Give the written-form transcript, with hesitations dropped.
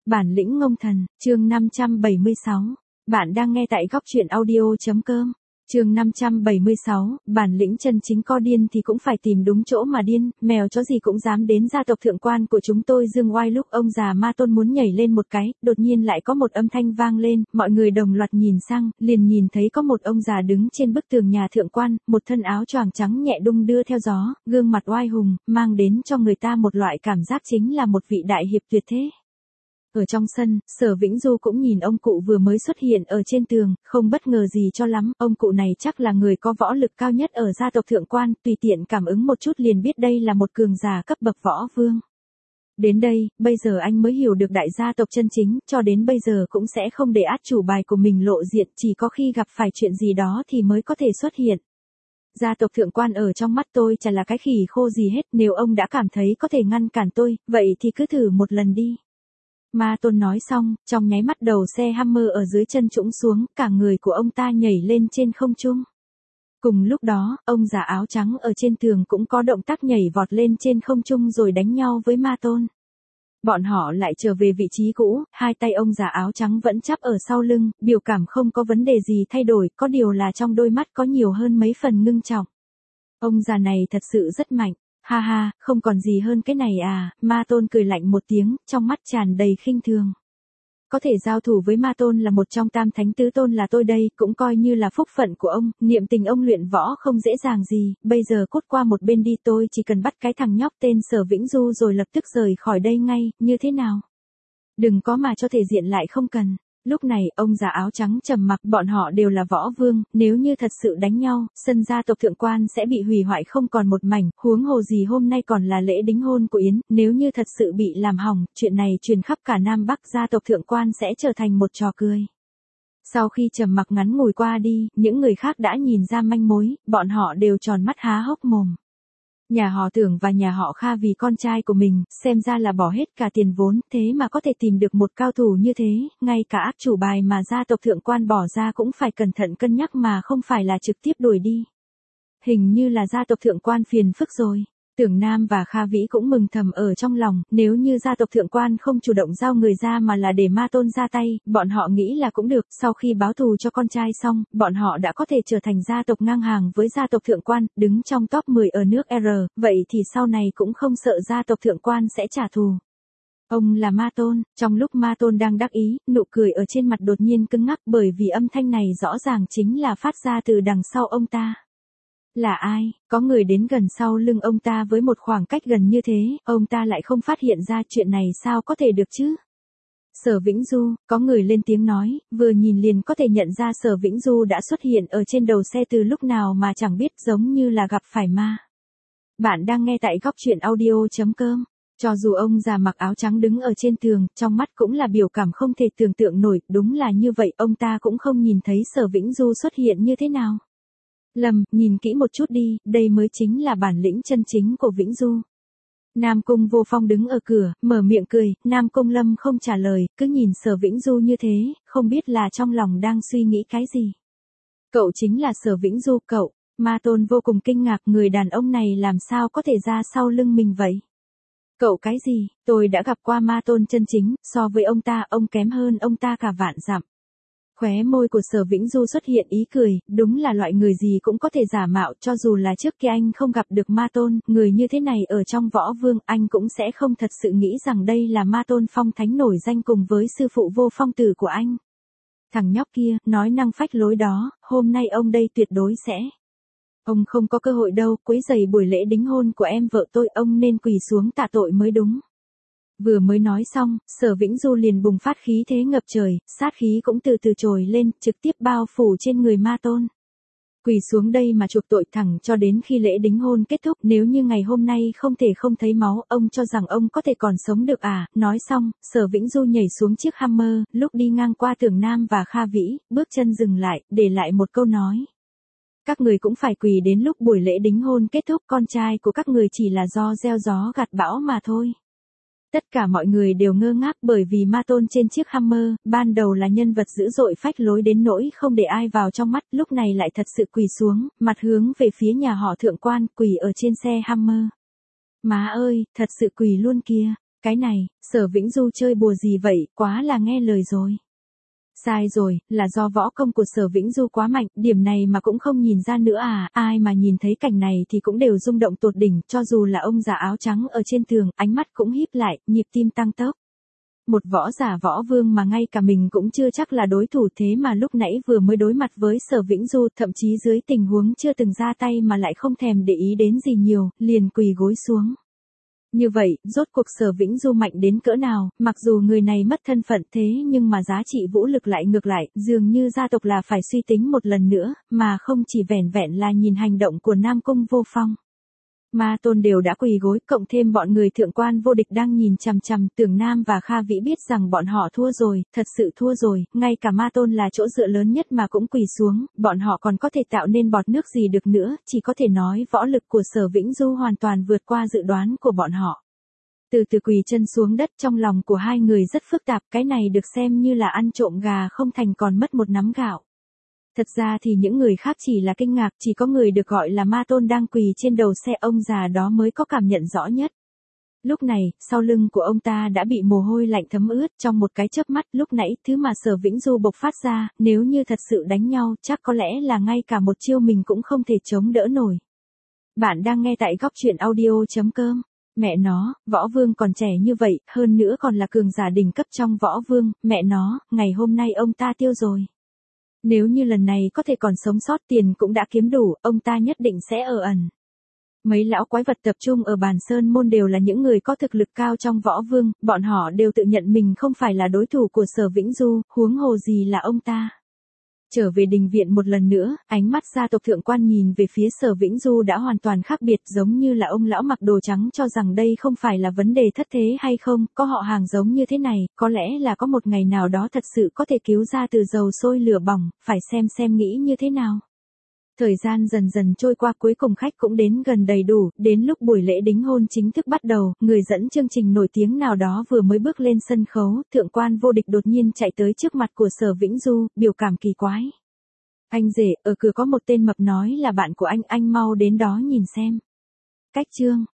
Bản lĩnh ngông thần, chương 576. Bạn đang nghe tại góc truyện audio.com. Chương 576, bản lĩnh chân chính co điên thì cũng phải tìm đúng chỗ mà điên, mèo chó gì cũng dám đến gia tộc thượng quan của chúng tôi dương oai. Lúc ông già Ma Tôn muốn nhảy lên một cái, đột nhiên lại có một âm thanh vang lên, mọi người đồng loạt nhìn sang, liền nhìn thấy có một ông già đứng trên bức tường nhà thượng quan, một thân áo choàng trắng nhẹ đung đưa theo gió, gương mặt oai hùng, mang đến cho người ta một loại cảm giác chính là một vị đại hiệp tuyệt thế. Ở trong sân, Sở Vĩnh Du cũng nhìn ông cụ vừa mới xuất hiện ở trên tường, không bất ngờ gì cho lắm, ông cụ này chắc là người có võ lực cao nhất ở gia tộc thượng quan, tùy tiện cảm ứng một chút liền biết đây là một cường giả cấp bậc võ vương. Đến đây, bây giờ anh mới hiểu được đại gia tộc chân chính, cho đến bây giờ cũng sẽ không để át chủ bài của mình lộ diện, chỉ có khi gặp phải chuyện gì đó thì mới có thể xuất hiện. Gia tộc thượng quan ở trong mắt tôi chả là cái khỉ khô gì hết, nếu ông đã cảm thấy có thể ngăn cản tôi, vậy thì cứ thử một lần đi. Ma Tôn nói xong, trong nháy mắt đầu xe Hammer ở dưới chân trũng xuống, cả người của ông ta nhảy lên trên không trung. Cùng lúc đó, ông già áo trắng ở trên tường cũng có động tác nhảy vọt lên trên không trung rồi đánh nhau với Ma Tôn. Bọn họ lại trở về vị trí cũ, hai tay ông già áo trắng vẫn chắp ở sau lưng, biểu cảm không có vấn đề gì thay đổi, có điều là trong đôi mắt có nhiều hơn mấy phần ngưng trọng. Ông già này thật sự rất mạnh. Ha ha, không còn gì hơn cái này à, Ma Tôn cười lạnh một tiếng, trong mắt tràn đầy khinh thường. Có thể giao thủ với Ma Tôn là một trong tam thánh tứ tôn là tôi đây, cũng coi như là phúc phận của ông, niệm tình ông luyện võ không dễ dàng gì, bây giờ cút qua một bên đi, tôi chỉ cần bắt cái thằng nhóc tên Sở Vĩnh Du rồi lập tức rời khỏi đây ngay, như thế nào? Đừng có mà cho thể diện lại không cần. Lúc này, ông già áo trắng trầm mặc, bọn họ đều là võ vương, nếu như thật sự đánh nhau, sân gia tộc thượng quan sẽ bị hủy hoại không còn một mảnh, huống hồ gì hôm nay còn là lễ đính hôn của Yến, nếu như thật sự bị làm hỏng, chuyện này truyền khắp cả Nam Bắc, gia tộc thượng quan sẽ trở thành một trò cười. Sau khi trầm mặc ngắn ngủi qua đi, những người khác đã nhìn ra manh mối, bọn họ đều tròn mắt há hốc mồm. Nhà họ Tưởng và nhà họ Kha vì con trai của mình, xem ra là bỏ hết cả tiền vốn, thế mà có thể tìm được một cao thủ như thế, ngay cả ác chủ bài mà gia tộc thượng quan bỏ ra cũng phải cẩn thận cân nhắc mà không phải là trực tiếp đuổi đi. Hình như là gia tộc thượng quan phiền phức rồi. Tưởng Nam và Kha Vĩ cũng mừng thầm ở trong lòng, nếu như gia tộc thượng quan không chủ động giao người ra mà là để Ma Tôn ra tay, bọn họ nghĩ là cũng được, sau khi báo thù cho con trai xong, bọn họ đã có thể trở thành gia tộc ngang hàng với gia tộc thượng quan, đứng trong top 10 ở nước R, vậy thì sau này cũng không sợ gia tộc thượng quan sẽ trả thù. Ông là Ma Tôn, trong lúc Ma Tôn đang đắc ý, nụ cười ở trên mặt đột nhiên cứng ngắc bởi vì âm thanh này rõ ràng chính là phát ra từ đằng sau ông ta. Là ai? Có người đến gần sau lưng ông ta với một khoảng cách gần như thế, ông ta lại không phát hiện ra, chuyện này sao có thể được chứ? Sở Vĩnh Du, có người lên tiếng nói, vừa nhìn liền có thể nhận ra Sở Vĩnh Du đã xuất hiện ở trên đầu xe từ lúc nào mà chẳng biết, giống như là gặp phải ma. Bạn đang nghe tại góc truyện audio.com. Cho dù ông già mặc áo trắng đứng ở trên tường, trong mắt cũng là biểu cảm không thể tưởng tượng nổi, đúng là như vậy, ông ta cũng không nhìn thấy Sở Vĩnh Du xuất hiện như thế nào. Lâm, nhìn kỹ một chút đi, đây mới chính là bản lĩnh chân chính của Vĩnh Du. Nam Cung Vô Phong đứng ở cửa, mở miệng cười, Nam Cung Lâm không trả lời, cứ nhìn Sở Vĩnh Du như thế, không biết là trong lòng đang suy nghĩ cái gì. Cậu chính là Sở Vĩnh Du, cậu. Ma Tôn vô cùng kinh ngạc, người đàn ông này làm sao có thể ra sau lưng mình vậy? Cậu cái gì, tôi đã gặp qua Ma Tôn chân chính, so với ông kém hơn ông ta cả vạn dặm. Khóe môi của Sở Vĩnh Du xuất hiện ý cười, đúng là loại người gì cũng có thể giả mạo, cho dù là trước kia anh không gặp được Ma Tôn, người như thế này ở trong võ vương, anh cũng sẽ không thật sự nghĩ rằng đây là Ma Tôn phong thánh nổi danh cùng với sư phụ Vô Phong tử của anh. Thằng nhóc kia, nói năng phách lối đó, hôm nay ông đây tuyệt đối sẽ. Ông không có cơ hội đâu, quấy rầy buổi lễ đính hôn của em vợ tôi, ông nên quỳ xuống tạ tội mới đúng. Vừa mới nói xong, Sở Vĩnh Du liền bùng phát khí thế ngập trời, sát khí cũng từ từ trồi lên, trực tiếp bao phủ trên người Ma Tôn. Quỳ xuống đây mà chuộc tội thẳng cho đến khi lễ đính hôn kết thúc, nếu như ngày hôm nay không thể không thấy máu, ông cho rằng ông có thể còn sống được à? Nói xong, Sở Vĩnh Du nhảy xuống chiếc Hammer, lúc đi ngang qua Tưởng Nam và Kha Vĩ, bước chân dừng lại, để lại một câu nói. Các người cũng phải quỳ đến lúc buổi lễ đính hôn kết thúc, con trai của các người chỉ là do gieo gió gặt bão mà thôi. Tất cả mọi người đều ngơ ngác bởi vì Ma Tôn trên chiếc Hammer, ban đầu là nhân vật dữ dội phách lối đến nỗi không để ai vào trong mắt, lúc này lại thật sự quỳ xuống, mặt hướng về phía nhà họ thượng quan, quỳ ở trên xe Hammer. Má ơi, thật sự quỳ luôn kìa. Cái này, Sở Vĩnh Du chơi bùa gì vậy, quá là nghe lời rồi. Sai rồi, là do võ công của Sở Vĩnh Du quá mạnh, điểm này mà cũng không nhìn ra nữa à, ai mà nhìn thấy cảnh này thì cũng đều rung động tột đỉnh, cho dù là ông già áo trắng ở trên tường, ánh mắt cũng híp lại, nhịp tim tăng tốc. Một võ giả võ vương mà ngay cả mình cũng chưa chắc là đối thủ, thế mà lúc nãy vừa mới đối mặt với Sở Vĩnh Du, thậm chí dưới tình huống chưa từng ra tay mà lại không thèm để ý đến gì nhiều, liền quỳ gối xuống. Như vậy, rốt cuộc Sở Vĩnh Du mạnh đến cỡ nào, mặc dù người này mất thân phận thế nhưng mà giá trị vũ lực lại ngược lại, dường như gia tộc là phải suy tính một lần nữa, mà không chỉ vẻn vẹn là nhìn hành động của Nam Cung Vô Phong. Ma Tôn đều đã quỳ gối, cộng thêm bọn người thượng quan vô địch đang nhìn chằm chằm, Tưởng Nam và Kha Vĩ biết rằng bọn họ thua rồi, thật sự thua rồi, ngay cả Ma Tôn là chỗ dựa lớn nhất mà cũng quỳ xuống, bọn họ còn có thể tạo nên bọt nước gì được nữa, chỉ có thể nói võ lực của Sở Vĩnh Du hoàn toàn vượt qua dự đoán của bọn họ. Từ từ quỳ chân xuống đất, trong lòng của hai người rất phức tạp, cái này được xem như là ăn trộm gà không thành còn mất một nắm gạo. Thật ra thì những người khác chỉ là kinh ngạc, chỉ có người được gọi là Ma Tôn đang quỳ trên đầu xe ông già đó mới có cảm nhận rõ nhất. Lúc này, sau lưng của ông ta đã bị mồ hôi lạnh thấm ướt, trong một cái chớp mắt, lúc nãy thứ mà Sở Vĩnh Du bộc phát ra, nếu như thật sự đánh nhau, chắc có lẽ là ngay cả một chiêu mình cũng không thể chống đỡ nổi. Bạn đang nghe tại góc truyện audio.com. Mẹ nó, võ vương còn trẻ như vậy, hơn nữa còn là cường giả đỉnh cấp trong võ vương, mẹ nó, ngày hôm nay ông ta tiêu rồi. Nếu như lần này có thể còn sống sót, tiền cũng đã kiếm đủ, ông ta nhất định sẽ ở ẩn. Mấy lão quái vật tập trung ở bàn sơn môn đều là những người có thực lực cao trong võ vương, bọn họ đều tự nhận mình không phải là đối thủ của Sở Vĩnh Du, huống hồ gì là ông ta. Trở về đình viện một lần nữa, ánh mắt gia tộc thượng quan nhìn về phía Sở Vĩnh Du đã hoàn toàn khác biệt, giống như là ông lão mặc đồ trắng cho rằng đây không phải là vấn đề thất thế hay không, có họ hàng giống như thế này, có lẽ là có một ngày nào đó thật sự có thể cứu ra từ dầu sôi lửa bỏng, phải xem nghĩ như thế nào. Thời gian dần dần trôi qua, cuối cùng khách cũng đến gần đầy đủ, đến lúc buổi lễ đính hôn chính thức bắt đầu, người dẫn chương trình nổi tiếng nào đó vừa mới bước lên sân khấu, thượng quan vô địch đột nhiên chạy tới trước mặt của Sở Vĩnh Du, biểu cảm kỳ quái. Anh rể, ở cửa có một tên mập nói là bạn của anh mau đến đó nhìn xem. Cách chương